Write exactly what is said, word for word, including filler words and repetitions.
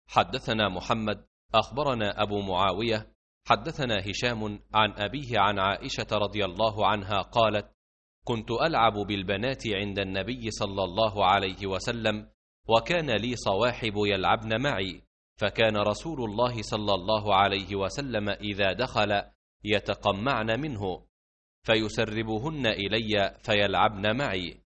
حدثنا محمد أخبرنا أبو معاوية حدثنا هشام عن أبيه عن عائشة رضي الله عنها قالت: كنت ألعب بالبنات عند النبي صلى الله عليه وسلم، وكان لي صواحب يلعبن معي، فكان رسول الله صلى الله عليه وسلم إذا دخل يتقمعن منه، فيسربهن إلي فيلعبن معي،